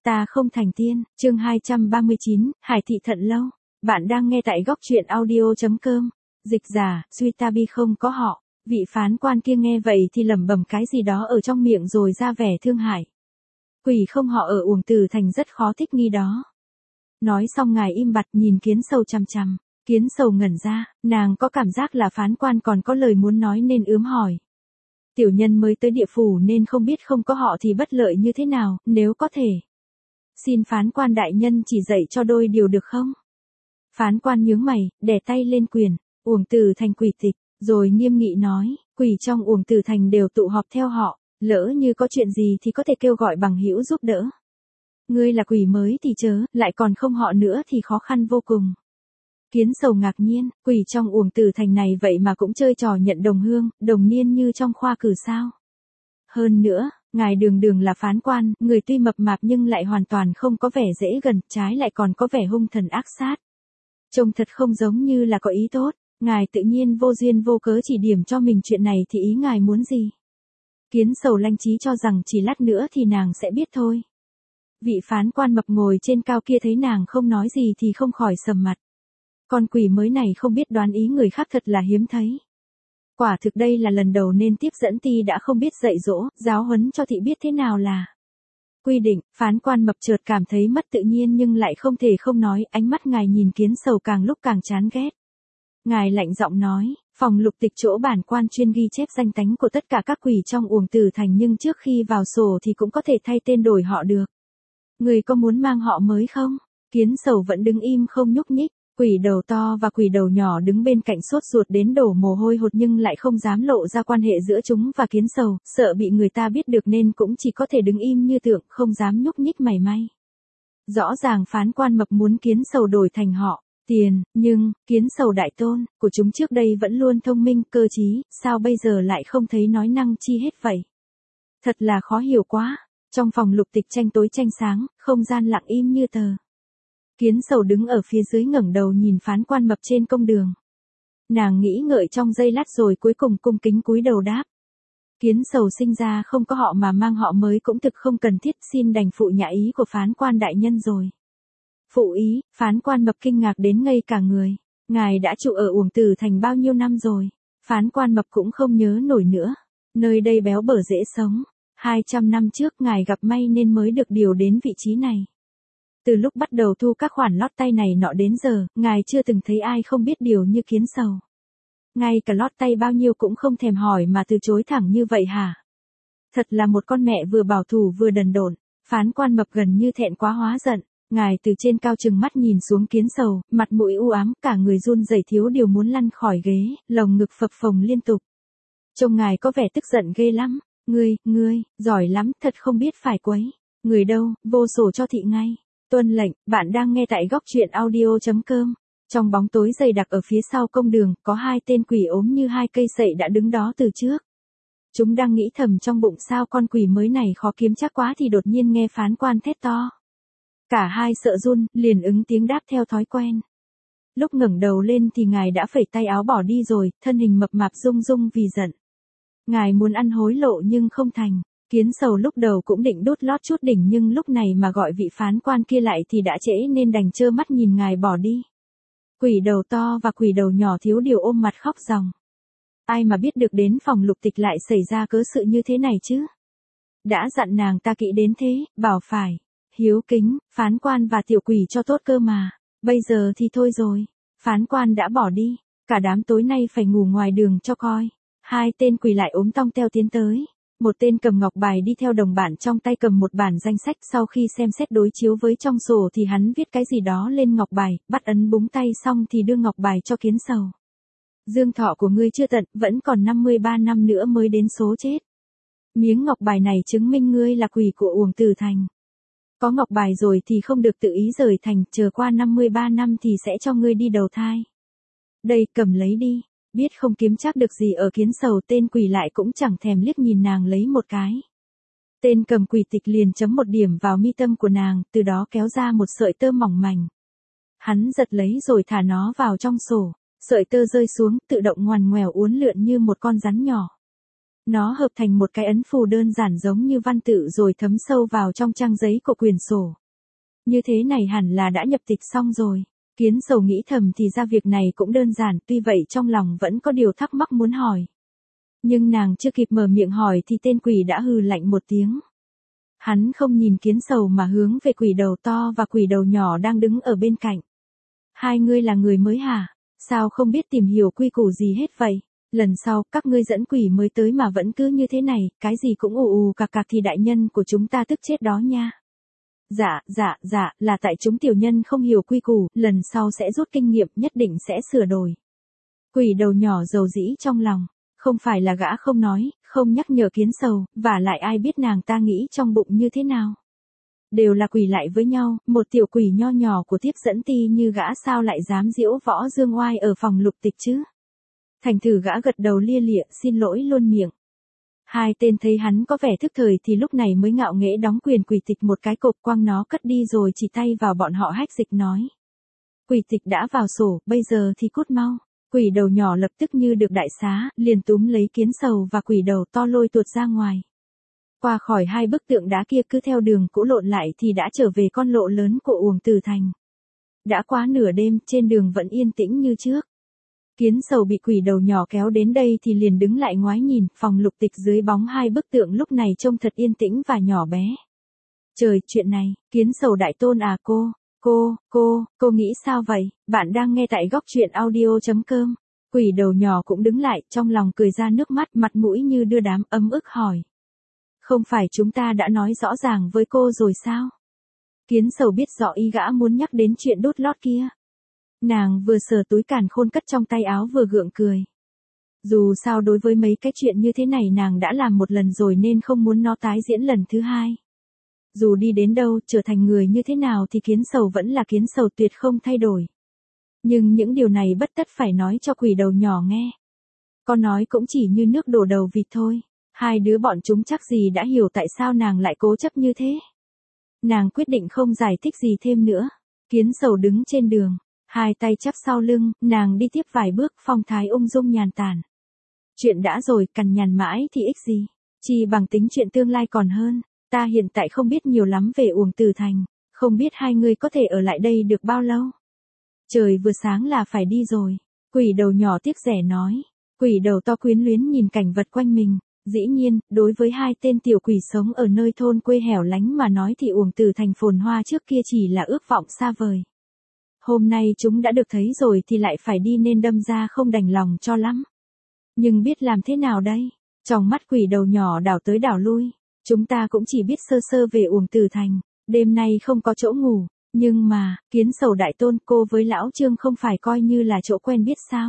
Ta không thành tiên, chương 239, Hải thị thận lâu. Bạn đang nghe tại góc truyện audio.com. Dịch giả, Duy Tabi không có họ. Vị phán quan kia nghe vậy thì lẩm bẩm cái gì đó ở trong miệng rồi ra vẻ thương hại. Quỷ không họ ở Uổng Tử Thành rất khó thích nghi đó. Nói xong ngài im bặt nhìn Kiến Sầu chằm chằm. Kiến Sầu ngẩn ra, nàng có cảm giác là phán quan còn có lời muốn nói nên ướm hỏi. Tiểu nhân mới tới địa phủ nên không biết không có họ thì bất lợi như thế nào, nếu có thể. Xin phán quan đại nhân chỉ dạy cho đôi điều được không? Phán quan nhướng mày, đè tay lên quyền, Uổng Tử Thành quỷ tịch, rồi nghiêm nghị nói, quỷ trong Uổng Tử Thành đều tụ họp theo họ, lỡ như có chuyện gì thì có thể kêu gọi bằng hữu giúp đỡ. Ngươi là quỷ mới thì chớ, lại còn không họ nữa thì khó khăn vô cùng. Kiến Sầu ngạc nhiên, quỷ trong Uổng Tử Thành này vậy mà cũng chơi trò nhận đồng hương, đồng niên như trong khoa cử sao. Hơn nữa, ngài đường đường là phán quan, người tuy mập mạp nhưng lại hoàn toàn không có vẻ dễ gần, trái lại còn có vẻ hung thần ác sát. Trông thật không giống như là có ý tốt, ngài tự nhiên vô duyên vô cớ chỉ điểm cho mình chuyện này thì ý ngài muốn gì? Kiến Sầu lanh trí cho rằng chỉ lát nữa thì nàng sẽ biết thôi. Vị phán quan mập ngồi trên cao kia thấy nàng không nói gì thì không khỏi sầm mặt. Con quỷ mới này không biết đoán ý người khác thật là hiếm thấy. Quả thực đây là lần đầu nên tiếp dẫn ti đã không biết dạy dỗ, giáo huấn cho thị biết thế nào là quy định. Phán quan mập chợt cảm thấy mất tự nhiên nhưng lại không thể không nói, ánh mắt ngài nhìn Kiến Sầu càng lúc càng chán ghét. Ngài lạnh giọng nói, phòng lục tịch chỗ bản quan chuyên ghi chép danh tánh của tất cả các quỷ trong Uổng Tử Thành nhưng trước khi vào sổ thì cũng có thể thay tên đổi họ được. Người có muốn mang họ mới không? Kiến Sầu vẫn đứng im không nhúc nhích. Quỷ đầu to và quỷ đầu nhỏ đứng bên cạnh sốt ruột đến đổ mồ hôi hột nhưng lại không dám lộ ra quan hệ giữa chúng và Kiến Sầu, sợ bị người ta biết được nên cũng chỉ có thể đứng im như tượng, không dám nhúc nhích mảy may. Rõ ràng phán quan mập muốn Kiến Sầu đổi thành họ, tiền, nhưng, Kiến Sầu đại tôn, của chúng trước đây vẫn luôn thông minh, cơ trí, sao bây giờ lại không thấy nói năng chi hết vậy? Thật là khó hiểu quá, trong phòng lục tịch tranh tối tranh sáng, không gian lặng im như tờ. Kiến Sầu đứng ở phía dưới ngẩng đầu nhìn phán quan mập trên công đường. Nàng nghĩ ngợi trong giây lát rồi cuối cùng cung kính cúi đầu đáp. Kiến Sầu sinh ra không có họ mà mang họ mới cũng thực không cần thiết, xin đành phụ nhã ý của phán quan đại nhân rồi. Phụ ý, phán quan mập kinh ngạc đến ngây cả người. Ngài đã trụ ở Uổng Tử Thành bao nhiêu năm rồi? Phán quan mập cũng không nhớ nổi nữa. Nơi đây béo bở dễ sống. 200 năm trước ngài gặp may nên mới được điều đến vị trí này. Từ lúc bắt đầu thu các khoản lót tay này nọ đến giờ, ngài chưa từng thấy ai không biết điều như Kiến Sầu. Ngay cả lót tay bao nhiêu cũng không thèm hỏi mà từ chối thẳng như vậy hả? Thật là một con mẹ vừa bảo thủ vừa đần độn. Phán quan mập gần như thẹn quá hóa giận. Ngài từ trên cao trừng mắt nhìn xuống Kiến Sầu, mặt mũi u ám, cả người run rẩy thiếu điều muốn lăn khỏi ghế, lồng ngực phập phồng liên tục. Trông ngài có vẻ tức giận ghê lắm. Ngươi, giỏi lắm, thật không biết phải quấy. Người đâu, vô sổ cho thị ngay. Tuân lệnh, bạn đang nghe tại góc truyện audio.com. Trong bóng tối dày đặc ở phía sau công đường, có hai tên quỷ ốm như hai cây sậy đã đứng đó từ trước. Chúng đang nghĩ thầm trong bụng sao con quỷ mới này khó kiếm chắc quá thì đột nhiên nghe phán quan thét to. Cả hai sợ run, liền ứng tiếng đáp theo thói quen. Lúc ngẩng đầu lên thì ngài đã phẩy tay áo bỏ đi rồi, thân hình mập mạp rung rung vì giận. Ngài muốn ăn hối lộ nhưng không thành. Kiến Sầu lúc đầu cũng định đút lót chút đỉnh nhưng lúc này mà gọi vị phán quan kia lại thì đã trễ nên đành trơ mắt nhìn ngài bỏ đi. Quỷ đầu to và quỷ đầu nhỏ thiếu điều ôm mặt khóc ròng. Ai mà biết được đến phòng lục tịch lại xảy ra cớ sự như thế này chứ? Đã dặn nàng ta kỹ đến thế, bảo phải hiếu kính, phán quan và tiểu quỷ cho tốt cơ mà. Bây giờ thì thôi rồi. Phán quan đã bỏ đi. Cả đám tối nay phải ngủ ngoài đường cho coi. Hai tên quỷ lại ốm tong teo tiến tới. Một tên cầm ngọc bài đi theo đồng bạn trong tay cầm một bản danh sách, sau khi xem xét đối chiếu với trong sổ thì hắn viết cái gì đó lên ngọc bài, bắt ấn búng tay xong thì đưa ngọc bài cho Kiến Sầu. Dương thọ của ngươi chưa tận, vẫn còn 53 năm nữa mới đến số chết. Miếng ngọc bài này chứng minh ngươi là quỷ của Uổng Tử Thành. Có ngọc bài rồi thì không được tự ý rời thành, chờ qua 53 năm thì sẽ cho ngươi đi đầu thai. Đây, cầm lấy đi. Biết không kiếm chắc được gì ở Kiến Sầu, tên quỷ lại cũng chẳng thèm liếc nhìn nàng lấy một cái. Tên cầm quỷ tịch liền chấm một điểm vào mi tâm của nàng, từ đó kéo ra một sợi tơ mỏng mảnh. Hắn giật lấy rồi thả nó vào trong sổ. Sợi tơ rơi xuống, tự động ngoằn ngoèo uốn lượn như một con rắn nhỏ. Nó hợp thành một cái ấn phù đơn giản giống như văn tự rồi thấm sâu vào trong trang giấy của quyển sổ. Như thế này hẳn là đã nhập tịch xong rồi. Kiến Sầu nghĩ thầm thì ra việc này cũng đơn giản, tuy vậy trong lòng vẫn có điều thắc mắc muốn hỏi. Nhưng nàng chưa kịp mở miệng hỏi thì tên quỷ đã hừ lạnh một tiếng. Hắn không nhìn Kiến Sầu mà hướng về quỷ đầu to và quỷ đầu nhỏ đang đứng ở bên cạnh. Hai ngươi là người mới hả? Sao không biết tìm hiểu quy củ gì hết vậy? Lần sau các ngươi dẫn quỷ mới tới mà vẫn cứ như thế này, cái gì cũng ù ù cạc cạc thì đại nhân của chúng ta tức chết đó nha. Dạ, là tại chúng tiểu nhân không hiểu quy củ, lần sau sẽ rút kinh nghiệm, nhất định sẽ sửa đổi. Quỷ đầu nhỏ dầu dĩ trong lòng, không phải là gã không nói, không nhắc nhở Kiến Sầu, và lại ai biết nàng ta nghĩ trong bụng như thế nào. Đều là quỷ lại với nhau, một tiểu quỷ nho nhỏ của thiếp dẫn ti như gã sao lại dám giễu võ dương oai ở phòng lục tịch chứ. Thành thử gã gật đầu lia lịa, xin lỗi luôn miệng. Hai tên thấy hắn có vẻ thức thời thì lúc này mới ngạo nghễ đóng quyền quỷ tịch một cái cộp quăng nó cất đi rồi chỉ tay vào bọn họ hách dịch nói. Quỷ tịch đã vào sổ, bây giờ thì cút mau. Quỷ đầu nhỏ lập tức như được đại xá, liền túm lấy Kiến Sầu và quỷ đầu to lôi tuột ra ngoài. Qua khỏi hai bức tượng đá kia cứ theo đường cũ lộn lại thì đã trở về con lộ lớn của Uổng Tử Thành. Đã quá nửa đêm, trên đường vẫn yên tĩnh như trước. Kiến Sầu bị quỷ đầu nhỏ kéo đến đây thì liền đứng lại ngoái nhìn, phòng lục tịch dưới bóng hai bức tượng lúc này trông thật yên tĩnh và nhỏ bé. Trời, chuyện này, Kiến Sầu đại tôn à cô nghĩ sao vậy? Bạn đang nghe tại góc truyện audio.com. Quỷ đầu nhỏ cũng đứng lại, trong lòng cười ra nước mắt, mặt mũi như đưa đám, ấm ức hỏi. Không phải chúng ta đã nói rõ ràng với cô rồi sao? Kiến Sầu biết rõ ý gã muốn nhắc đến chuyện đốt lót kia. Nàng vừa sờ túi càn khôn cất trong tay áo vừa gượng cười. Dù sao đối với mấy cái chuyện như thế này nàng đã làm một lần rồi nên không muốn nó tái diễn lần thứ hai. Dù đi đến đâu, trở thành người như thế nào thì Kiến Sầu vẫn là Kiến Sầu tuyệt không thay đổi. Nhưng những điều này bất tất phải nói cho quỷ đầu nhỏ nghe. Con nói cũng chỉ như nước đổ đầu vịt thôi. Hai đứa bọn chúng chắc gì đã hiểu tại sao nàng lại cố chấp như thế. Nàng quyết định không giải thích gì thêm nữa. Kiến Sầu đứng trên đường, hai tay chắp sau lưng, nàng đi tiếp vài bước, phong thái ung dung nhàn tản. Chuyện đã rồi, cằn nhằn mãi thì ích gì, chỉ bằng tính chuyện tương lai còn hơn. Ta hiện tại không biết nhiều lắm về Uổng Tử Thành, không biết hai người có thể ở lại đây được bao lâu. Trời vừa sáng là phải đi rồi. Quỷ đầu nhỏ tiếc rẻ nói. Quỷ đầu to quyến luyến nhìn cảnh vật quanh mình. Dĩ nhiên, đối với hai tên tiểu quỷ sống ở nơi thôn quê hẻo lánh mà nói thì Uổng Tử Thành phồn hoa trước kia chỉ là ước vọng xa vời. Hôm nay chúng đã được thấy rồi thì lại phải đi nên đâm ra không đành lòng cho lắm. Nhưng biết làm thế nào đây? Trong mắt quỷ đầu nhỏ đảo tới đảo lui. Chúng ta cũng chỉ biết sơ sơ về Uổng Tử Thành. Đêm nay không có chỗ ngủ. Nhưng mà, Kiến Sầu đại tôn, cô với lão Trương không phải coi như là chỗ quen biết sao?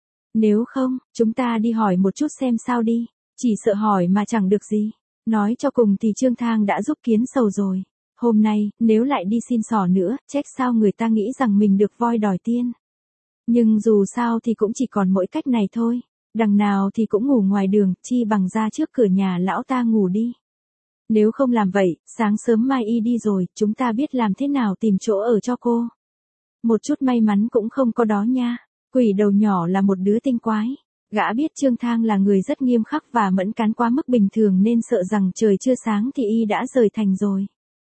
Nếu không, chúng ta đi hỏi một chút xem sao đi. Chỉ sợ hỏi mà chẳng được gì. Nói cho cùng thì Trương Thang đã giúp Kiến Sầu rồi. Hôm nay, nếu lại đi xin xỏ nữa, trách sao người ta nghĩ rằng mình được voi đòi tiên. Nhưng dù sao thì cũng chỉ còn mỗi cách này thôi. Đằng nào thì cũng ngủ ngoài đường, chi bằng ra trước cửa nhà lão ta ngủ đi. Nếu không làm vậy, sáng sớm mai y đi rồi, chúng ta biết làm thế nào tìm chỗ ở cho cô. Một chút may mắn cũng không có đó nha. Quỷ đầu nhỏ là một đứa tinh quái. Gã biết Trương Thang là người rất nghiêm khắc và mẫn cán quá mức bình thường nên sợ rằng trời chưa sáng thì y đã rời thành rồi.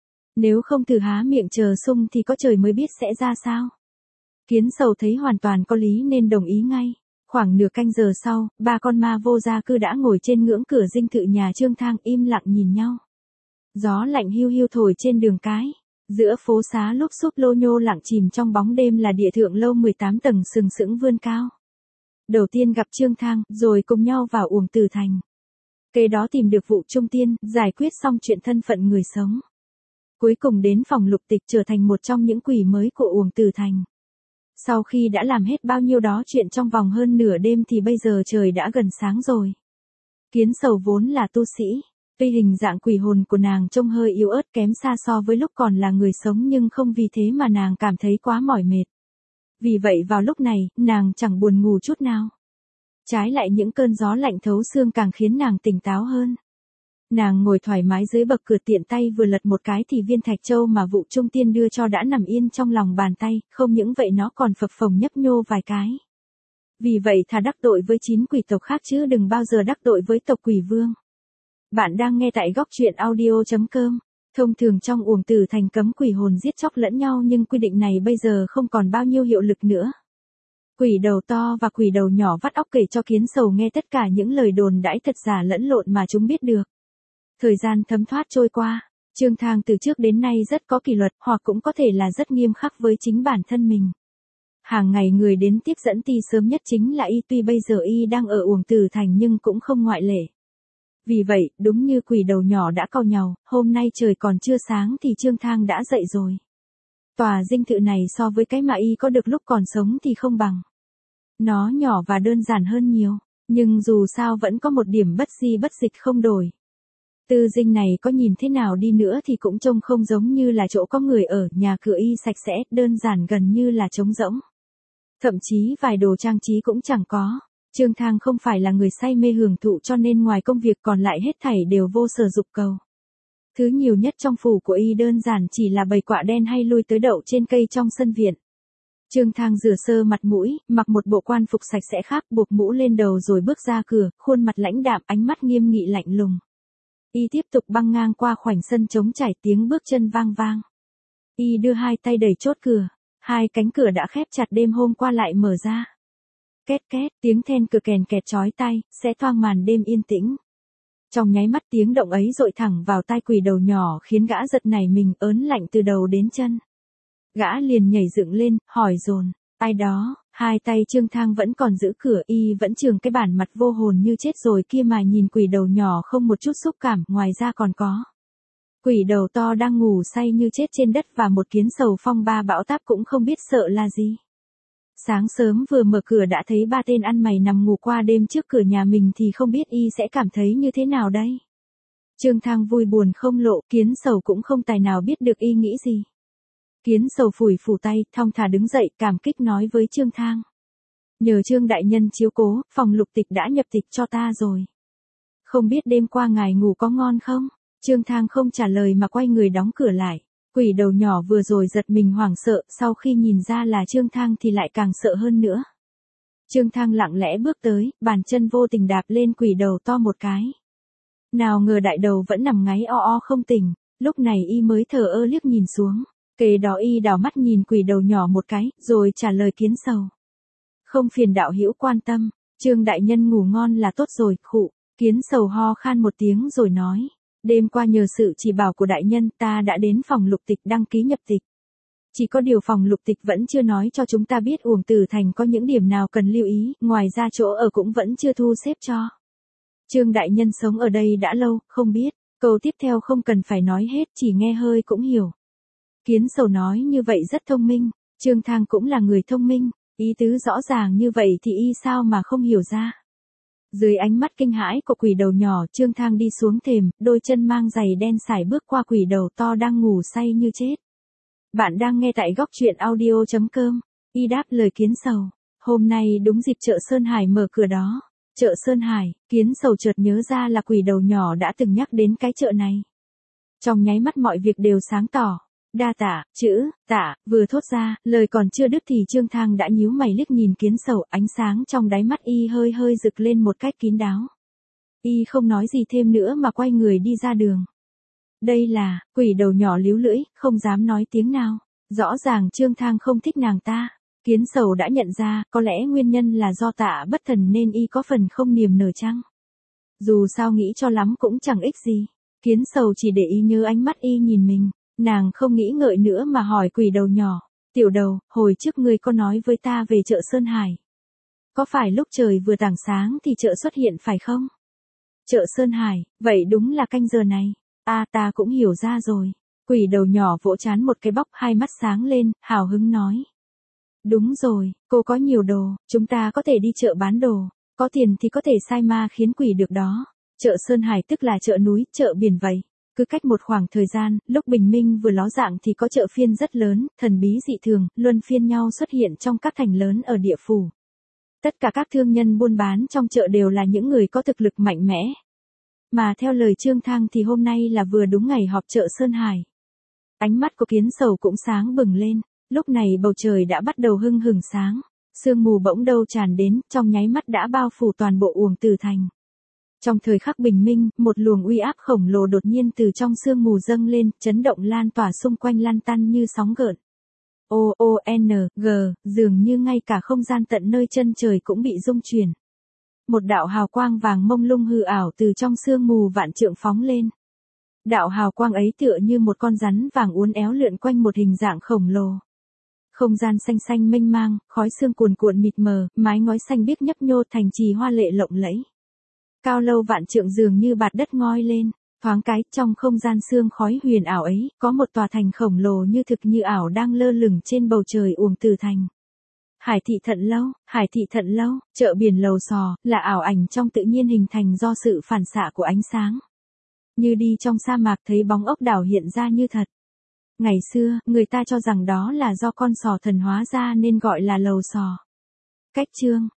Nếu không thử há miệng chờ sung thì có trời mới biết sẽ ra sao. Kiến Sầu thấy hoàn toàn có lý nên đồng ý ngay. Khoảng nửa canh giờ sau, ba con ma vô gia cư đã ngồi trên ngưỡng cửa dinh thự nhà Trương Thang im lặng nhìn nhau. Gió lạnh hiu hiu thổi trên đường cái. Giữa phố xá lúc xúc lô nhô lặng chìm trong bóng đêm là địa thượng lâu 18 tầng sừng sững vươn cao. Đầu tiên gặp Trương Thang, rồi cùng nhau vào Uổng Tử Thành. Kế đó tìm được vụ trung tiên, giải quyết xong chuyện thân phận người sống. Cuối cùng đến phòng lục tịch trở thành một trong những quỷ mới của Uổng Tử Thành. Sau khi đã làm hết bao nhiêu đó chuyện trong vòng hơn nửa đêm thì bây giờ trời đã gần sáng rồi. Kiến Sầu vốn là tu sĩ. Tuy hình dạng quỷ hồn của nàng trông hơi yếu ớt kém xa so với lúc còn là người sống nhưng không vì thế mà nàng cảm thấy quá mỏi mệt. Vì vậy vào lúc này, nàng chẳng buồn ngủ chút nào. Trái lại những cơn gió lạnh thấu xương càng khiến nàng tỉnh táo hơn. Nàng ngồi thoải mái dưới bậc cửa tiện tay vừa lật một cái thì viên thạch châu mà vụ trung tiên đưa cho đã nằm yên trong lòng bàn tay, không những vậy nó còn phập phồng nhấp nhô vài cái. Vì vậy thà đắc tội với 9 quỷ tộc khác chứ đừng bao giờ đắc tội với tộc Quỷ Vương. Bạn đang nghe tại góc truyện audio.com. Thông thường trong Uổng Tử Thành cấm quỷ hồn giết chóc lẫn nhau nhưng quy định này bây giờ không còn bao nhiêu hiệu lực nữa. Quỷ đầu to và quỷ đầu nhỏ vắt óc kể cho Kiến Sầu nghe tất cả những lời đồn đãi thật giả lẫn lộn mà chúng biết được. Thời gian thấm thoát trôi qua, Trương Thang từ trước đến nay rất có kỷ luật hoặc cũng có thể là rất nghiêm khắc với chính bản thân mình. Hàng ngày người đến tiếp dẫn ti sớm nhất chính là y, tuy bây giờ y đang ở Uổng Tử Thành nhưng cũng không ngoại lệ. Vì vậy, đúng như quỷ đầu nhỏ đã cau nhàu, hôm nay trời còn chưa sáng thì Trương Thang đã dậy rồi. Tòa dinh thự này so với cái mà y có được lúc còn sống thì không bằng. Nó nhỏ và đơn giản hơn nhiều, nhưng dù sao vẫn có một điểm bất di bất dịch không đổi. Tư dinh này có nhìn thế nào đi nữa thì cũng trông không giống như là chỗ có người ở, nhà cửa y sạch sẽ, đơn giản gần như là trống rỗng. Thậm chí vài đồ trang trí cũng chẳng có. Trương Thang không phải là người say mê hưởng thụ cho nên ngoài công việc còn lại hết thảy đều vô sở dục cầu. Thứ nhiều nhất trong phủ của y đơn giản chỉ là bầy quạ đen hay lui tới đậu trên cây trong sân viện. Trương Thang rửa sơ mặt mũi, mặc một bộ quan phục sạch sẽ khác, buộc mũ lên đầu rồi bước ra cửa, khuôn mặt lãnh đạm, ánh mắt nghiêm nghị lạnh lùng. Y tiếp tục băng ngang qua khoảnh sân trống trải, tiếng bước chân vang vang. Y đưa hai tay đẩy chốt cửa, hai cánh cửa đã khép chặt đêm hôm qua lại mở ra. Két két, tiếng then cửa kèn kẹt chói tai, sẽ thoang màn đêm yên tĩnh. Trong nháy mắt tiếng động ấy dội thẳng vào tai quỷ đầu nhỏ khiến gã giật nảy mình, ớn lạnh từ đầu đến chân. Gã liền nhảy dựng lên, hỏi dồn, ai đó? Hai tay Trương Thang vẫn còn giữ cửa, y vẫn trường cái bản mặt vô hồn như chết rồi kia mà nhìn quỷ đầu nhỏ không một chút xúc cảm, ngoài ra còn có. Quỷ đầu to đang ngủ say như chết trên đất và một Kiến Sầu phong ba bão táp cũng không biết sợ là gì. Sáng sớm vừa mở cửa đã thấy ba tên ăn mày nằm ngủ qua đêm trước cửa nhà mình thì không biết y sẽ cảm thấy như thế nào đây. Trương Thang vui buồn không lộ, Kiến Sầu cũng không tài nào biết được y nghĩ gì. Kiến Sầu phủi phủ tay, thong thả đứng dậy, cảm kích nói với Trương Thang. Nhờ Trương đại nhân chiếu cố, phòng lục tịch đã nhập tịch cho ta rồi. Không biết đêm qua ngài ngủ có ngon không? Trương Thang không trả lời mà quay người đóng cửa lại. Quỷ đầu nhỏ vừa rồi giật mình hoảng sợ, sau khi nhìn ra là Trương Thang thì lại càng sợ hơn nữa. Trương Thang lặng lẽ bước tới, bàn chân vô tình đạp lên quỷ đầu to một cái. Nào ngờ đại đầu vẫn nằm ngáy o o không tỉnh, lúc này y mới thờ ơ liếc nhìn xuống. Kế đó y đảo mắt nhìn quỷ đầu nhỏ một cái, rồi trả lời Kiến Sầu. Không phiền đạo hữu quan tâm, Trương đại nhân ngủ ngon là tốt rồi, khụ. Kiến Sầu ho khan một tiếng rồi nói. Đêm qua nhờ sự chỉ bảo của đại nhân ta đã đến phòng lục tịch đăng ký nhập tịch. Chỉ có điều phòng lục tịch vẫn chưa nói cho chúng ta biết Uổng Tử Thành có những điểm nào cần lưu ý, ngoài ra chỗ ở cũng vẫn chưa thu xếp cho. Trương đại nhân sống ở đây đã lâu, không biết, câu tiếp theo không cần phải nói hết, chỉ nghe hơi cũng hiểu. Kiến Sầu nói như vậy rất thông minh, Trương Thang cũng là người thông minh, ý tứ rõ ràng như vậy thì y sao mà không hiểu ra. Dưới ánh mắt kinh hãi của quỷ đầu nhỏ, Trương Thang đi xuống thềm, đôi chân mang giày đen sải bước qua quỷ đầu to đang ngủ say như chết. Bạn đang nghe tại góc truyện audio.com. Y đáp lời Kiến Sầu. Hôm nay đúng dịp chợ Sơn Hải mở cửa đó. Chợ Sơn Hải, Kiến Sầu chợt nhớ ra là quỷ đầu nhỏ đã từng nhắc đến cái chợ này. Trong nháy mắt mọi việc đều sáng tỏ. Đa tạ, chữ, tạ, vừa thốt ra, lời còn chưa đứt thì Trương Thang đã nhíu mày liếc nhìn Kiến Sầu, ánh sáng trong đáy mắt y hơi hơi rực lên một cách kín đáo. Y không nói gì thêm nữa mà quay người đi ra đường. Đây là, quỷ đầu nhỏ líu lưỡi, không dám nói tiếng nào. Rõ ràng Trương Thang không thích nàng ta. Kiến Sầu đã nhận ra, có lẽ nguyên nhân là do tạ bất thần nên y có phần không niềm nở chăng. Dù sao nghĩ cho lắm cũng chẳng ích gì. Kiến Sầu chỉ để ý nhớ ánh mắt y nhìn mình. Nàng không nghĩ ngợi nữa mà hỏi quỷ đầu nhỏ. Tiểu đầu, hồi trước ngươi có nói với ta về chợ Sơn Hải. Có phải lúc trời vừa tảng sáng thì chợ xuất hiện phải không? Chợ Sơn Hải, vậy đúng là canh giờ này. Ta cũng hiểu ra rồi. Quỷ đầu nhỏ vỗ trán một cái bóc, hai mắt sáng lên, hào hứng nói. Đúng rồi, cô có nhiều đồ, chúng ta có thể đi chợ bán đồ. Có tiền thì có thể sai ma khiến quỷ được đó. Chợ Sơn Hải tức là chợ núi, chợ biển vậy. Cứ cách một khoảng thời gian, lúc bình minh vừa ló dạng thì có chợ phiên rất lớn, thần bí dị thường, luân phiên nhau xuất hiện trong các thành lớn ở địa phủ. Tất cả các thương nhân buôn bán trong chợ đều là những người có thực lực mạnh mẽ. Mà theo lời Trương Thang thì hôm nay là vừa đúng ngày họp chợ Sơn Hải. Ánh mắt của Kiến Sầu cũng sáng bừng lên, lúc này bầu trời đã bắt đầu hưng hừng sáng. Sương mù bỗng đâu tràn đến, trong nháy mắt đã bao phủ toàn bộ Uổng Tử Thành. Trong thời khắc bình minh, một luồng uy áp khổng lồ đột nhiên từ trong sương mù dâng lên, chấn động lan tỏa xung quanh lăn tăn như sóng gợn. O-O-N-G, dường như ngay cả không gian tận nơi chân trời cũng bị rung chuyển. Một đạo hào quang vàng mông lung hư ảo từ trong sương mù vạn trượng phóng lên. Đạo hào quang ấy tựa như một con rắn vàng uốn éo lượn quanh một hình dạng khổng lồ. Không gian xanh xanh mênh mang, khói sương cuồn cuộn mịt mờ, mái ngói xanh biếc nhấp nhô thành trì hoa lệ lộng lẫy. Cao lâu vạn trượng dường như bạt đất ngoi lên, thoáng cái, trong không gian sương khói huyền ảo ấy, có một tòa thành khổng lồ như thực như ảo đang lơ lửng trên bầu trời Uổng Tử Thành. Hải thị thận lâu, hải thị thận lâu, chợ biển lầu xò, là ảo ảnh trong tự nhiên hình thành do sự phản xạ của ánh sáng. Như đi trong sa mạc thấy bóng ốc đảo hiện ra như thật. Ngày xưa, người ta cho rằng đó là do con sò thần hóa ra nên gọi là lầu xò. Cách chương